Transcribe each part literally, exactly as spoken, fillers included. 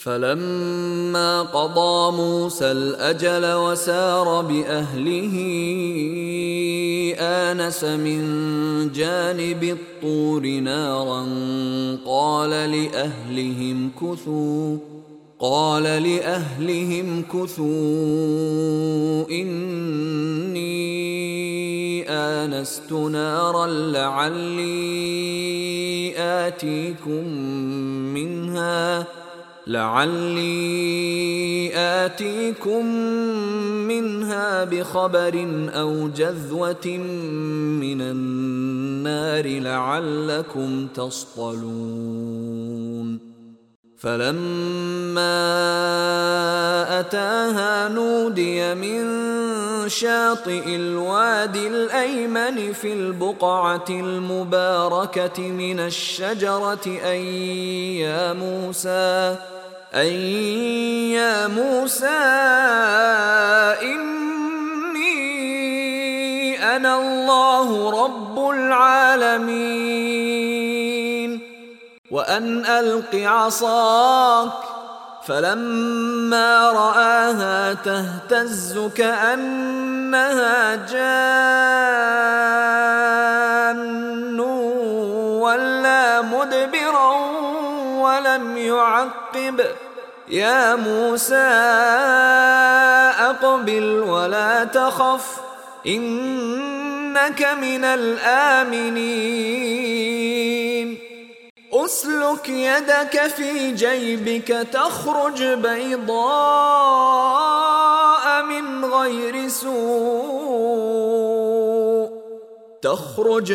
فلما قضى موسى الأجل وسار بأهله آنس من جانب الطور نارا قال لأهلهم كثوا قال لأهلهم كثوا إني آنست نارا لعلي آتيكم منها لعلي آتيكم منها بخبر أو جذوة من النار لعلكم تصطلون فلما أتاها نودي من شاطئ الوادي الأيمن في البقعة المباركة من الشجرة أن يا موسى أن يا موسى إني أنا الله رب العالمين وأن ألق عصاك فلما رآها تهتز كأنها جان ولا مدبرا ولم يعقب يا موسى أقبل ولا تخف إنك من الآمنين أسلك يدك في جيبك تخرج بيضاء من غير سوء تخرج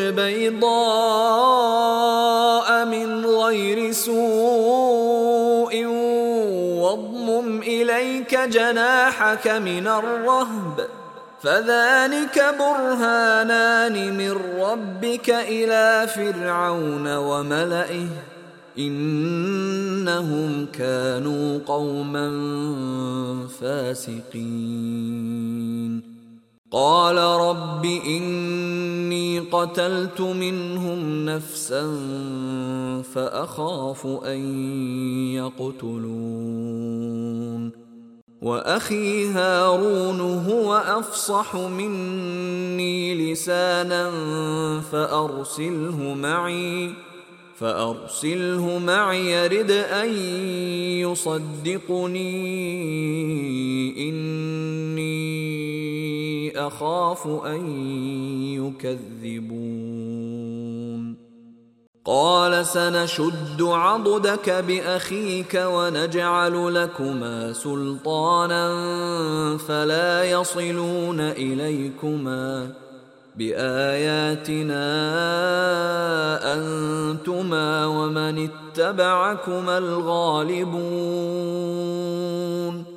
بيضاء من غير سوء واضمم إليك جناحك من الرهب فذلك برهانان من ربك إلى فرعون وملئه إنهم كانوا قوما فاسقين قال رب إني قتلت منهم نفسا فأخاف أن يقتلون وأخي هارون هو أفصح مني لسانا فأرسله معي فأرسله معي يرد أن يصدقني إني أخاف أن يكذبون قال سنشد عضدك بأخيك ونجعل لكما سلطانا فلا يصلون إليكما بآياتنا أنتما ومن اتبعكما الغالبون